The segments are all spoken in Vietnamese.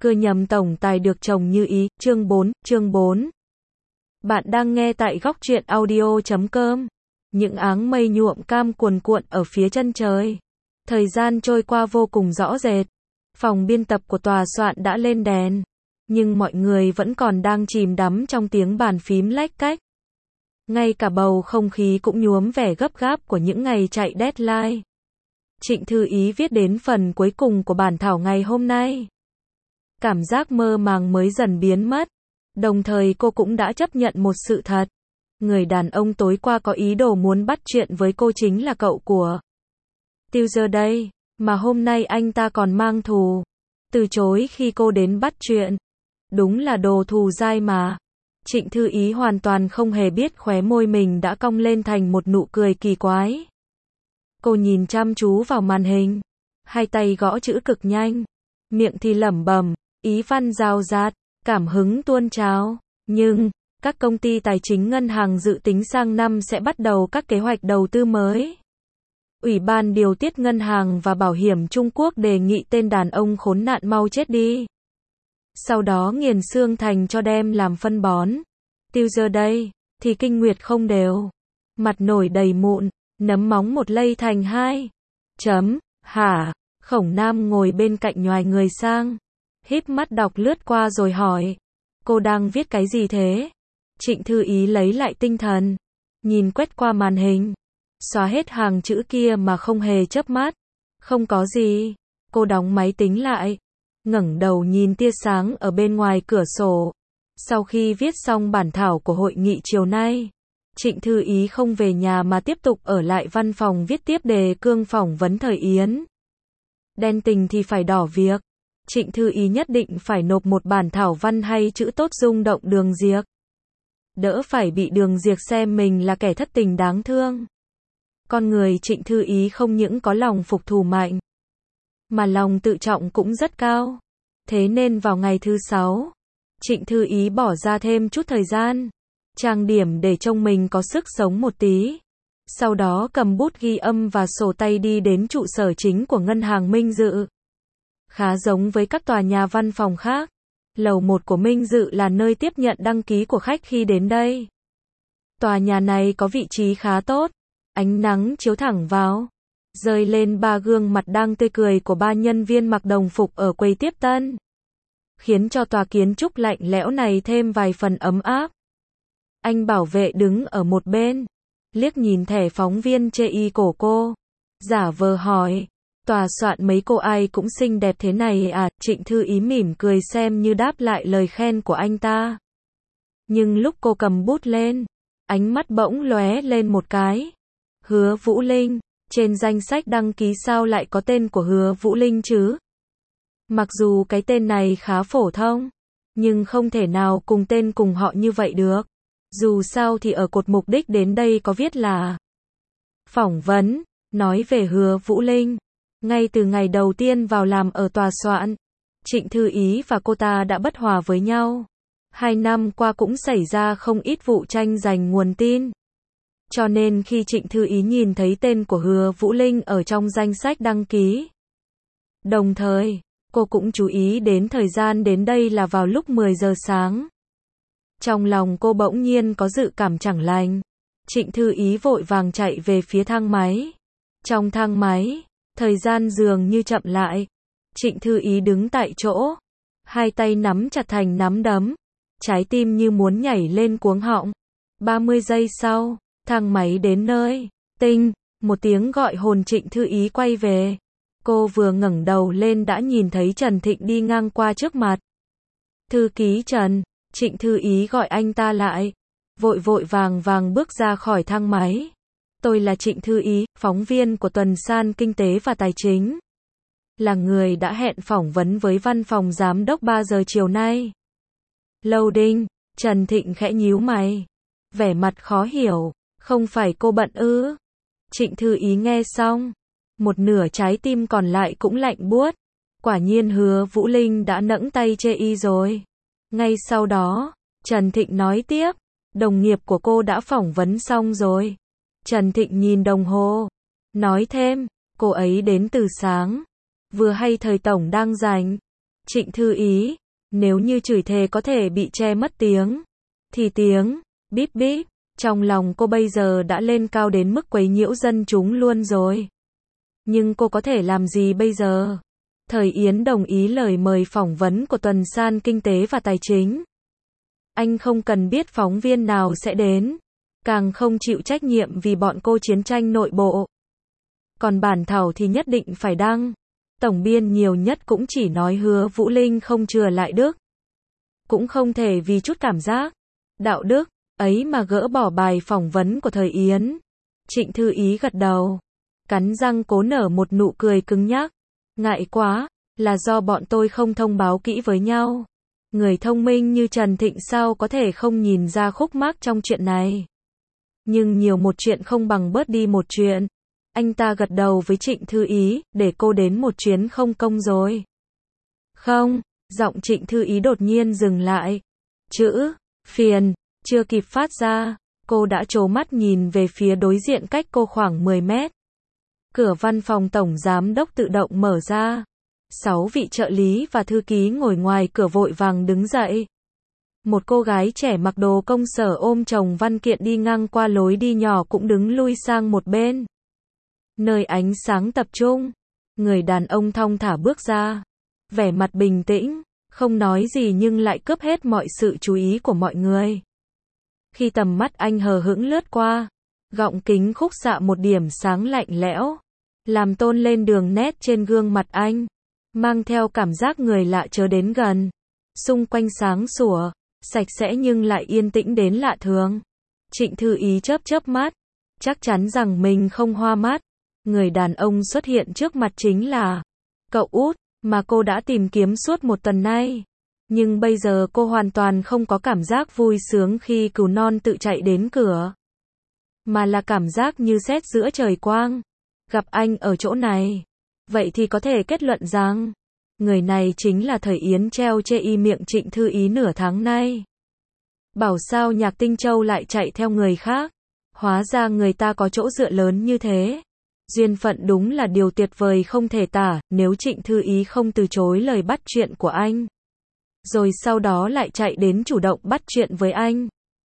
Cưa nhầm tổng tài được chồng như ý, chương 4. Bạn đang nghe tại góc truyện audio.com. Những áng mây nhuộm cam cuồn cuộn ở phía chân trời. Thời gian trôi qua vô cùng rõ rệt. Phòng biên tập của tòa soạn đã lên đèn. Nhưng mọi người vẫn còn đang chìm đắm trong tiếng bàn phím lách cách. Ngay cả bầu không khí cũng nhuốm vẻ gấp gáp của những ngày chạy deadline. Trịnh Thư Ý viết đến phần cuối cùng của bản thảo ngày hôm nay. Cảm giác mơ màng mới dần biến mất. Đồng thời cô cũng đã chấp nhận một sự thật. Người đàn ông tối qua có ý đồ muốn bắt chuyện với cô chính là cậu của Tuesday đây, mà hôm nay anh ta còn mang thù. Từ chối khi cô đến bắt chuyện. Đúng là đồ thù dai mà. Trịnh Thư Ý hoàn toàn không hề biết khóe môi mình đã cong lên thành một nụ cười kỳ quái. Cô nhìn chăm chú vào màn hình. Hai tay gõ chữ cực nhanh. Miệng thì lẩm bẩm, ý văn rào rạt, cảm hứng tuôn trào. Nhưng, các công ty tài chính ngân hàng dự tính sang năm sẽ bắt đầu các kế hoạch đầu tư mới. Ủy ban điều tiết ngân hàng và bảo hiểm Trung Quốc đề nghị tên đàn ông khốn nạn mau chết đi. Sau đó nghiền xương thành cho đem làm phân bón. Tuesday đây, thì kinh nguyệt không đều. Mặt nổi đầy mụn, nấm móng một lây thành hai. Hả? Khổng Nam ngồi bên cạnh nhoài người sang. Híp mắt đọc lướt qua rồi hỏi. Cô đang viết cái gì thế? Trịnh Thư Ý lấy lại tinh thần. Nhìn quét qua màn hình. Xóa hết hàng chữ kia mà không hề chớp mắt. Không có gì. Cô đóng máy tính lại. Ngẩng đầu nhìn tia sáng ở bên ngoài cửa sổ. Sau khi viết xong bản thảo của hội nghị chiều nay, Trịnh Thư Ý không về nhà mà tiếp tục ở lại văn phòng viết tiếp đề cương phỏng vấn Thời Yến. Đen tình thì phải đỏ việc. Trịnh Thư Ý nhất định phải nộp một bản thảo văn hay chữ tốt rung động Đường Diệc. Đỡ phải bị Đường Diệc xem mình là kẻ thất tình đáng thương. Con người Trịnh Thư Ý không những có lòng phục thù mạnh, mà lòng tự trọng cũng rất cao. Thế nên vào ngày thứ 6, Trịnh Thư Ý bỏ ra thêm chút thời gian, trang điểm để trông mình có sức sống một tí. Sau đó cầm bút ghi âm và sổ tay đi đến trụ sở chính của ngân hàng Minh Dự. Khá giống với các tòa nhà văn phòng khác, lầu 1 của Minh Dự là nơi tiếp nhận đăng ký của khách khi đến đây. Tòa nhà này có vị trí khá tốt, ánh nắng chiếu thẳng vào, rơi lên ba gương mặt đang tươi cười của ba nhân viên mặc đồng phục ở quầy tiếp tân, khiến cho tòa kiến trúc lạnh lẽo này thêm vài phần ấm áp. Anh bảo vệ đứng ở một bên, liếc nhìn thẻ phóng viên chê y cổ cô, giả vờ hỏi, tòa soạn mấy cô ai cũng xinh đẹp thế này à? Trịnh Thư Ý mỉm cười xem như đáp lại lời khen của anh ta. Nhưng lúc cô cầm bút lên, ánh mắt bỗng lóe lên một cái. Hứa Vũ Linh, trên danh sách đăng ký sao lại có tên của Hứa Vũ Linh chứ? Mặc dù cái tên này khá phổ thông, nhưng không thể nào cùng tên cùng họ như vậy được. Dù sao thì ở cột mục đích đến đây có viết là phỏng vấn. Nói về Hứa Vũ Linh, ngay từ ngày đầu tiên vào làm ở tòa soạn, Trịnh Thư Ý và cô ta đã bất hòa với nhau. 2 năm qua cũng xảy ra không ít vụ tranh giành nguồn tin. Cho nên khi Trịnh Thư Ý nhìn thấy tên của Hứa Vũ Linh ở trong danh sách đăng ký, đồng thời, cô cũng chú ý đến thời gian đến đây là vào lúc 10 giờ sáng. Trong lòng cô bỗng nhiên có dự cảm chẳng lành. Trịnh Thư Ý vội vàng chạy về phía thang máy. Trong thang máy, thời gian dường như chậm lại. Trịnh Thư Ý đứng tại chỗ, hai tay nắm chặt thành nắm đấm, trái tim như muốn nhảy lên cuống họng. 30 giây sau, thang máy đến nơi. Tinh, một tiếng gọi hồn Trịnh Thư Ý quay về. Cô vừa ngẩng đầu lên đã nhìn thấy Trần Thịnh đi ngang qua trước mặt. Thư ký Trần. Trịnh Thư Ý gọi anh ta lại, vội vội vàng vàng bước ra khỏi thang máy. Tôi là Trịnh Thư Ý, phóng viên của tuần san Kinh tế và Tài chính. Là người đã hẹn phỏng vấn với văn phòng giám đốc 3 giờ chiều nay. Loading, Trần Thịnh khẽ nhíu mày, vẻ mặt khó hiểu, không phải cô bận ư? Trịnh Thư Ý nghe xong, một nửa trái tim còn lại cũng lạnh buốt. Quả nhiên Hứa Vũ Linh đã nẫng tay chê y rồi. Ngay sau đó, Trần Thịnh nói tiếp, đồng nghiệp của cô đã phỏng vấn xong rồi. Trần Thịnh nhìn đồng hồ, nói thêm, cô ấy đến từ sáng. Vừa hay thời tổng đang rảnh. Trịnh Thư Ý, nếu như chửi thề có thể bị che mất tiếng, thì tiếng bíp bíp trong lòng cô bây giờ đã lên cao đến mức quấy nhiễu dân chúng luôn rồi. Nhưng cô có thể làm gì bây giờ? Thời Yến đồng ý lời mời phỏng vấn của tuần san kinh tế và tài chính. Anh không cần biết phóng viên nào sẽ đến, càng không chịu trách nhiệm vì bọn cô chiến tranh nội bộ. Còn bản thảo thì nhất định phải đăng. Tổng biên nhiều nhất cũng chỉ nói Hứa Vũ Linh không chừa lại đức. Cũng không thể vì chút cảm giác đạo đức ấy mà gỡ bỏ bài phỏng vấn của Thời Yến. Trịnh Thư Ý gật đầu, cắn răng cố nở một nụ cười cứng nhắc. Ngại quá, là do bọn tôi không thông báo kỹ với nhau. Người thông minh như Trần Thịnh sao có thể không nhìn ra khúc mắc trong chuyện này. Nhưng nhiều một chuyện không bằng bớt đi một chuyện. Anh ta gật đầu với Trịnh Thư Ý, để cô đến một chuyến không công rồi. Không, giọng Trịnh Thư Ý đột nhiên dừng lại. Chữ phiền chưa kịp phát ra, cô đã trố mắt nhìn về phía đối diện cách cô khoảng 10 mét. Cửa văn phòng tổng giám đốc tự động mở ra. 6 vị trợ lý và thư ký ngồi ngoài cửa vội vàng đứng dậy. Một cô gái trẻ mặc đồ công sở ôm chồng văn kiện đi ngang qua lối đi nhỏ cũng đứng lui sang một bên. Nơi ánh sáng tập trung, người đàn ông thong thả bước ra, vẻ mặt bình tĩnh, không nói gì nhưng lại cướp hết mọi sự chú ý của mọi người. Khi tầm mắt anh hờ hững lướt qua, gọng kính khúc xạ một điểm sáng lạnh lẽo, làm tôn lên đường nét trên gương mặt anh, mang theo cảm giác người lạ chớ đến gần. Xung quanh sáng sủa, sạch sẽ nhưng lại yên tĩnh đến lạ thường. Trịnh Thư Ý chớp chớp mắt, chắc chắn rằng mình không hoa mắt. Người đàn ông xuất hiện trước mặt chính là cậu út mà cô đã tìm kiếm suốt một tuần nay. Nhưng bây giờ cô hoàn toàn không có cảm giác vui sướng khi cừu non tự chạy đến cửa, mà là cảm giác như sét giữa trời quang. Gặp anh ở chỗ này, vậy thì có thể kết luận rằng người này chính là Thời Yến treo chê y miệng Trịnh Thư Ý nửa tháng nay. Bảo sao Nhạc Tinh Châu lại chạy theo người khác, hóa ra người ta có chỗ dựa lớn như thế. Duyên phận đúng là điều tuyệt vời không thể tả, nếu Trịnh Thư Ý không từ chối lời bắt chuyện của anh, rồi sau đó lại chạy đến chủ động bắt chuyện với anh.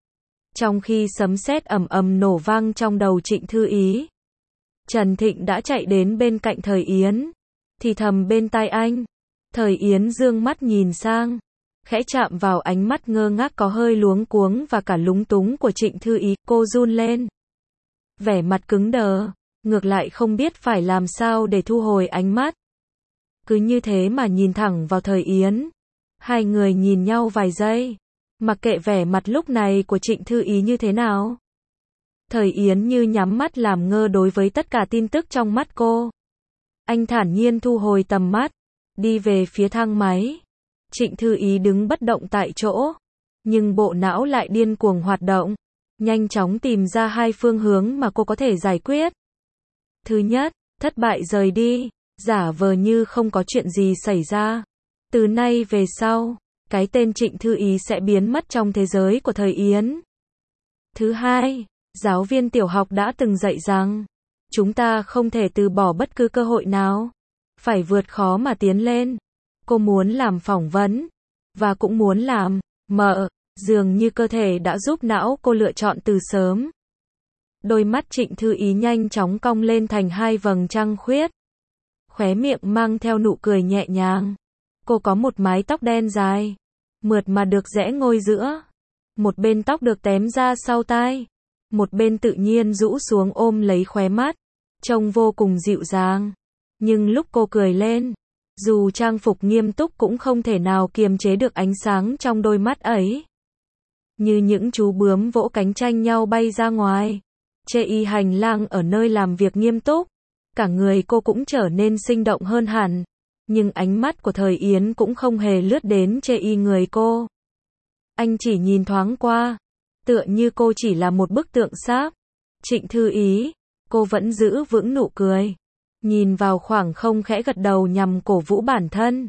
Trong khi sấm sét ầm ầm nổ vang trong đầu Trịnh Thư Ý, Trần Thịnh đã chạy đến bên cạnh Thời Yến, thì thầm bên tai anh. Thời Yến dương mắt nhìn sang, khẽ chạm vào ánh mắt ngơ ngác có hơi luống cuống và cả lúng túng của Trịnh Thư Ý, cô run lên. Vẻ mặt cứng đờ, ngược lại không biết phải làm sao để thu hồi ánh mắt. Cứ như thế mà nhìn thẳng vào Thời Yến. Hai người nhìn nhau vài giây, mặc kệ vẻ mặt lúc này của Trịnh Thư Ý như thế nào. Thời Yến như nhắm mắt làm ngơ đối với tất cả tin tức trong mắt cô. Anh thản nhiên thu hồi tầm mắt, đi về phía thang máy. Trịnh Thư Ý đứng bất động tại chỗ, nhưng bộ não lại điên cuồng hoạt động, nhanh chóng tìm ra hai phương hướng mà cô có thể giải quyết. Thứ nhất, thất bại rời đi, giả vờ như không có chuyện gì xảy ra. Từ nay về sau, cái tên Trịnh Thư Ý sẽ biến mất trong thế giới của Thời Yến. Thứ hai, giáo viên tiểu học đã từng dạy rằng, chúng ta không thể từ bỏ bất cứ cơ hội nào, phải vượt khó mà tiến lên. Cô muốn làm phỏng vấn, và cũng muốn làm mợ, dường như cơ thể đã giúp não cô lựa chọn từ sớm. Đôi mắt Trịnh Thư Ý nhanh chóng cong lên thành hai vầng trăng khuyết, khóe miệng mang theo nụ cười nhẹ nhàng. Cô có một mái tóc đen dài, mượt mà được rẽ ngôi giữa. Một bên tóc được tém ra sau tai, một bên tự nhiên rũ xuống ôm lấy khóe mắt, trông vô cùng dịu dàng. Nhưng lúc cô cười lên, dù trang phục nghiêm túc cũng không thể nào kiềm chế được ánh sáng trong đôi mắt ấy. Như những chú bướm vỗ cánh tranh nhau bay ra ngoài. Chê y hành lang ở nơi làm việc nghiêm túc, cả người cô cũng trở nên sinh động hơn hẳn. Nhưng ánh mắt của Thời Yến cũng không hề lướt đến chê y người cô. Anh chỉ nhìn thoáng qua, tựa như cô chỉ là một bức tượng sáp. Trịnh Thư Ý, cô vẫn giữ vững nụ cười, nhìn vào khoảng không khẽ gật đầu nhằm cổ vũ bản thân.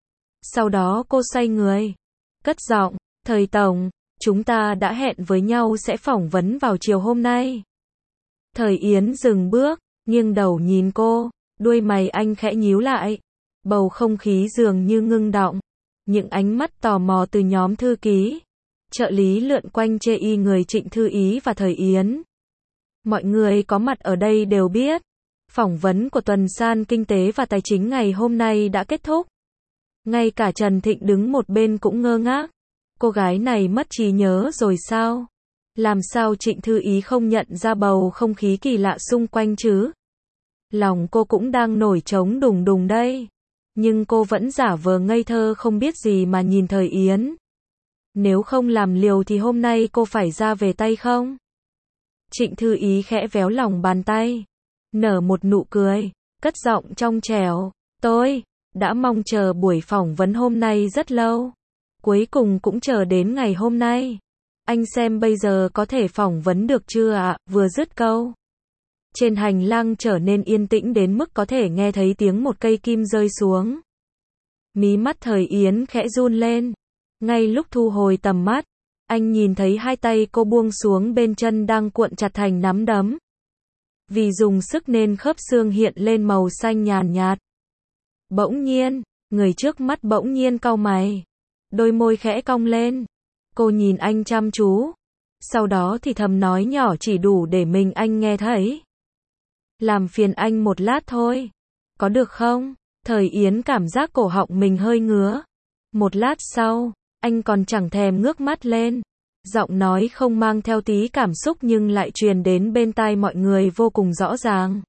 Sau đó cô xoay người, cất giọng, Thời Tổng, chúng ta đã hẹn với nhau sẽ phỏng vấn vào chiều hôm nay. Thời Yến dừng bước, nghiêng đầu nhìn cô, đuôi mày anh khẽ nhíu lại. Bầu không khí dường như ngưng đọng. Những ánh mắt tò mò từ nhóm thư ký, trợ lý lượn quanh chê y người Trịnh Thư Ý và Thời Yến. Mọi người có mặt ở đây đều biết, phỏng vấn của tuần san kinh tế và tài chính ngày hôm nay đã kết thúc. Ngay cả Trần Thịnh đứng một bên cũng ngơ ngác. Cô gái này mất trí nhớ rồi sao? Làm sao Trịnh Thư Ý không nhận ra bầu không khí kỳ lạ xung quanh chứ? Lòng cô cũng đang nổi trống đùng đùng đây. Nhưng cô vẫn giả vờ ngây thơ không biết gì mà nhìn Thời Yến. Nếu không làm liều thì hôm nay cô phải ra về tay không? Trịnh Thư Ý khẽ véo lòng bàn tay, nở một nụ cười, cất giọng trong trẻo. Tôi đã mong chờ buổi phỏng vấn hôm nay rất lâu. Cuối cùng cũng chờ đến ngày hôm nay. Anh xem bây giờ có thể phỏng vấn được chưa ạ? Vừa dứt câu, trên hành lang trở nên yên tĩnh đến mức có thể nghe thấy tiếng một cây kim rơi xuống. Mí mắt Thời Yến khẽ run lên. Ngay lúc thu hồi tầm mắt, anh nhìn thấy hai tay cô buông xuống bên chân đang cuộn chặt thành nắm đấm. Vì dùng sức nên khớp xương hiện lên màu xanh nhàn nhạt. Bỗng nhiên, người trước mắt bỗng nhiên cau mày. Đôi môi khẽ cong lên. Cô nhìn anh chăm chú. Sau đó thì thầm nói nhỏ chỉ đủ để mình anh nghe thấy. Làm phiền anh một lát thôi. Có được không? Thời Yến cảm giác cổ họng mình hơi ngứa. Một lát sau, anh còn chẳng thèm ngước mắt lên. Giọng nói không mang theo tí cảm xúc nhưng lại truyền đến bên tai mọi người vô cùng rõ ràng.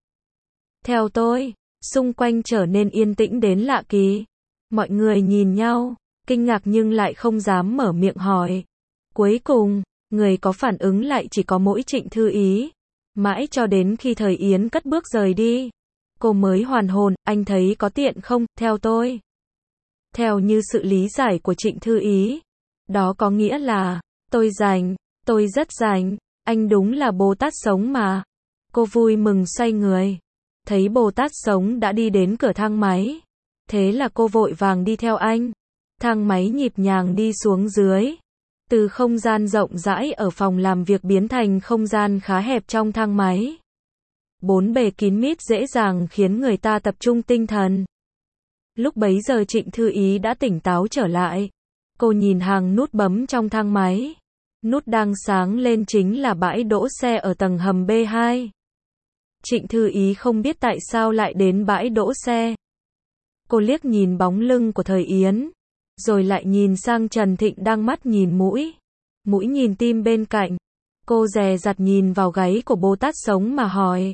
Theo tôi, xung quanh trở nên yên tĩnh đến lạ kỳ. Mọi người nhìn nhau, kinh ngạc nhưng lại không dám mở miệng hỏi. Cuối cùng, người có phản ứng lại chỉ có mỗi Trịnh Thư Ý. Mãi cho đến khi Thời Yến cất bước rời đi, cô mới hoàn hồn. Anh thấy có tiện không? Theo tôi. Theo như sự lý giải của Trịnh Thư Ý, đó có nghĩa là, tôi rảnh, tôi rất rảnh, anh đúng là Bồ Tát sống mà. Cô vui mừng xoay người, thấy Bồ Tát sống đã đi đến cửa thang máy. Thế là cô vội vàng đi theo anh. Thang máy nhịp nhàng đi xuống dưới. Từ không gian rộng rãi ở phòng làm việc biến thành không gian khá hẹp trong thang máy. Bốn bề kín mít dễ dàng khiến người ta tập trung tinh thần. Lúc bấy giờ Trịnh Thư Ý đã tỉnh táo trở lại. Cô nhìn hàng nút bấm trong thang máy. Nút đang sáng lên chính là bãi đỗ xe ở tầng hầm B2. Trịnh Thư Ý không biết tại sao lại đến bãi đỗ xe. Cô liếc nhìn bóng lưng của Thời Yến, rồi lại nhìn sang Trần Thịnh đang mắt nhìn mũi, mũi nhìn tim bên cạnh. Cô dè dặt nhìn vào gáy của Bồ Tát sống mà hỏi.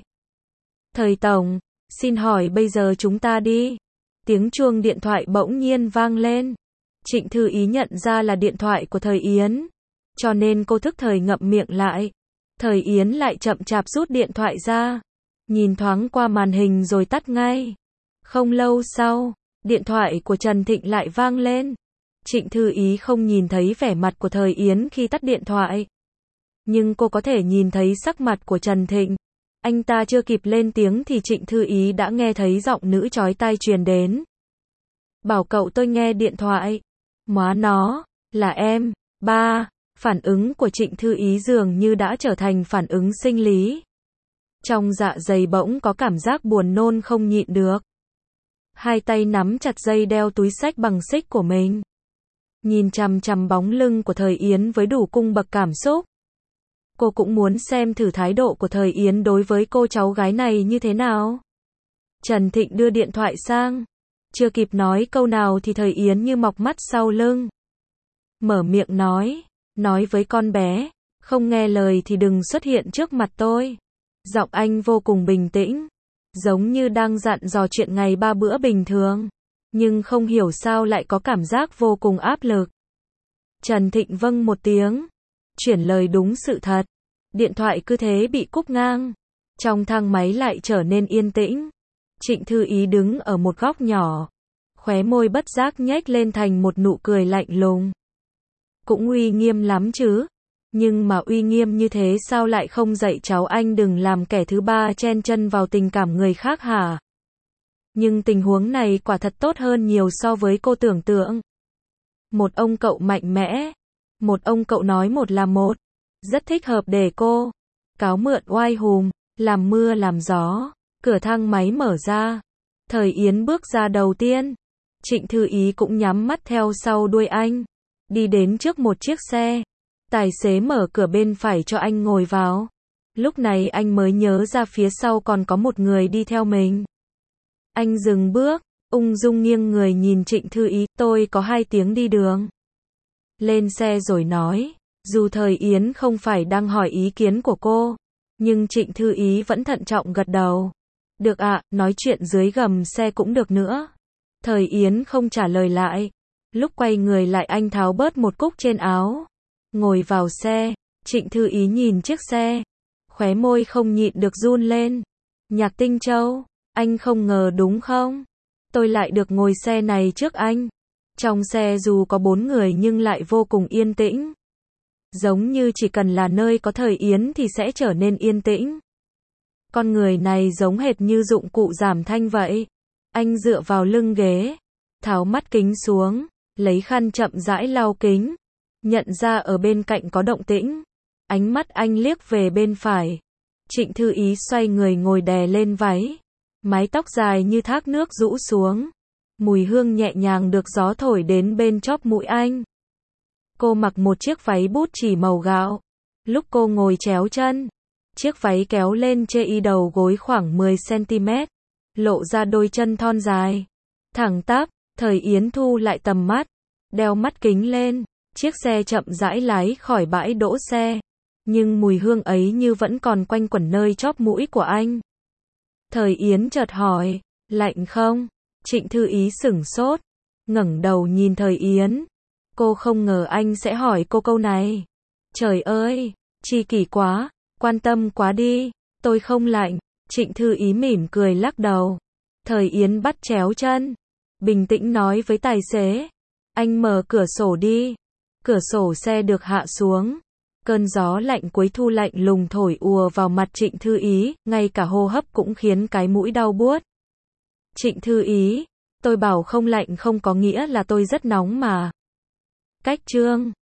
Thời Tổng, xin hỏi bây giờ chúng ta đi. Tiếng chuông điện thoại bỗng nhiên vang lên. Trịnh Thư Ý nhận ra là điện thoại của Thời Yến, cho nên cô thức thời ngậm miệng lại. Thời Yến lại chậm chạp rút điện thoại ra, nhìn thoáng qua màn hình rồi tắt ngay. Không lâu sau, điện thoại của Trần Thịnh lại vang lên. Trịnh Thư Ý không nhìn thấy vẻ mặt của Thời Yến khi tắt điện thoại, nhưng cô có thể nhìn thấy sắc mặt của Trần Thịnh. Anh ta chưa kịp lên tiếng thì Trịnh Thư Ý đã nghe thấy giọng nữ chói tai truyền đến. Bảo cậu tôi nghe điện thoại. Móa nó, là em. Ba, phản ứng của Trịnh Thư Ý dường như đã trở thành phản ứng sinh lý. Trong dạ dày bỗng có cảm giác buồn nôn không nhịn được. Hai tay nắm chặt dây đeo túi xách bằng xích của mình. Nhìn chằm chằm bóng lưng của Thời Yến với đủ cung bậc cảm xúc. Cô cũng muốn xem thử thái độ của Thời Yến đối với cô cháu gái này như thế nào. Trần Thịnh đưa điện thoại sang. Chưa kịp nói câu nào thì Thời Yến như mọc mắt sau lưng. Mở miệng nói với con bé, không nghe lời thì đừng xuất hiện trước mặt tôi. Giọng anh vô cùng bình tĩnh, giống như đang dặn dò chuyện ngày ba bữa bình thường, nhưng không hiểu sao lại có cảm giác vô cùng áp lực. Trần Thịnh vâng một tiếng, chuyển lời đúng sự thật. Điện thoại cứ thế bị cúp ngang. Trong thang máy lại trở nên yên tĩnh. Trịnh Thư Ý đứng ở một góc nhỏ, khóe môi bất giác nhếch lên thành một nụ cười lạnh lùng. Cũng uy nghiêm lắm chứ. Nhưng mà uy nghiêm như thế sao lại không dạy cháu anh đừng làm kẻ thứ ba chen chân vào tình cảm người khác hả? Nhưng tình huống này quả thật tốt hơn nhiều so với cô tưởng tượng. Một ông cậu mạnh mẽ, một ông cậu nói một là một, rất thích hợp để cô cáo mượn oai hùm, làm mưa làm gió. Cửa thang máy mở ra, Thời Yến bước ra đầu tiên. Trịnh Thư Ý cũng nhắm mắt theo sau đuôi anh. Đi đến trước một chiếc xe. Tài xế mở cửa bên phải cho anh ngồi vào. Lúc này anh mới nhớ ra phía sau còn có một người đi theo mình. Anh dừng bước, ung dung nghiêng người nhìn Trịnh Thư Ý, tôi có 2 tiếng đi đường. Lên xe rồi nói, dù Thời Yến không phải đang hỏi ý kiến của cô, nhưng Trịnh Thư Ý vẫn thận trọng gật đầu. Được ạ, nói chuyện dưới gầm xe cũng được nữa. Thời Yến không trả lời lại. Lúc quay người lại anh tháo bớt một cúc trên áo. Ngồi vào xe, Trịnh Thư Ý nhìn chiếc xe. Khóe môi không nhịn được run lên. Nhạc Tinh Châu, anh không ngờ đúng không? Tôi lại được ngồi xe này trước anh. Trong xe dù có 4 người nhưng lại vô cùng yên tĩnh. Giống như chỉ cần là nơi có Thời Yến thì sẽ trở nên yên tĩnh. Con người này giống hệt như dụng cụ giảm thanh vậy. Anh dựa vào lưng ghế, tháo mắt kính xuống, lấy khăn chậm rãi lau kính. Nhận ra ở bên cạnh có động tĩnh. Ánh mắt anh liếc về bên phải. Trịnh Thư Ý xoay người ngồi đè lên váy. Mái tóc dài như thác nước rũ xuống. Mùi hương nhẹ nhàng được gió thổi đến bên chóp mũi anh. Cô mặc một chiếc váy bút chỉ màu gạo. Lúc cô ngồi chéo chân, chiếc váy kéo lên chê y đầu gối khoảng 10 cm. Lộ ra đôi chân thon dài. Thẳng tắp, Thời Yến thu lại tầm mắt. Đeo mắt kính lên. Chiếc xe chậm rãi lái khỏi bãi đỗ xe. Nhưng mùi hương ấy như vẫn còn quanh quẩn nơi chóp mũi của anh. Thời Yến chợt hỏi, lạnh không? Trịnh Thư Ý sửng sốt, ngẩng đầu nhìn Thời Yến. Cô không ngờ anh sẽ hỏi cô câu này. Trời ơi, chi kỷ quá, quan tâm quá đi, tôi không lạnh. Trịnh Thư Ý mỉm cười lắc đầu. Thời Yến bắt chéo chân, bình tĩnh nói với tài xế, anh mở cửa sổ đi. Cửa sổ xe được hạ xuống. Cơn gió lạnh cuối thu lạnh lùng thổi ùa vào mặt Trịnh Thư Ý, ngay cả hô hấp cũng khiến cái mũi đau buốt. Trịnh Thư Ý, tôi bảo không lạnh không có nghĩa là tôi rất nóng mà. Cách chương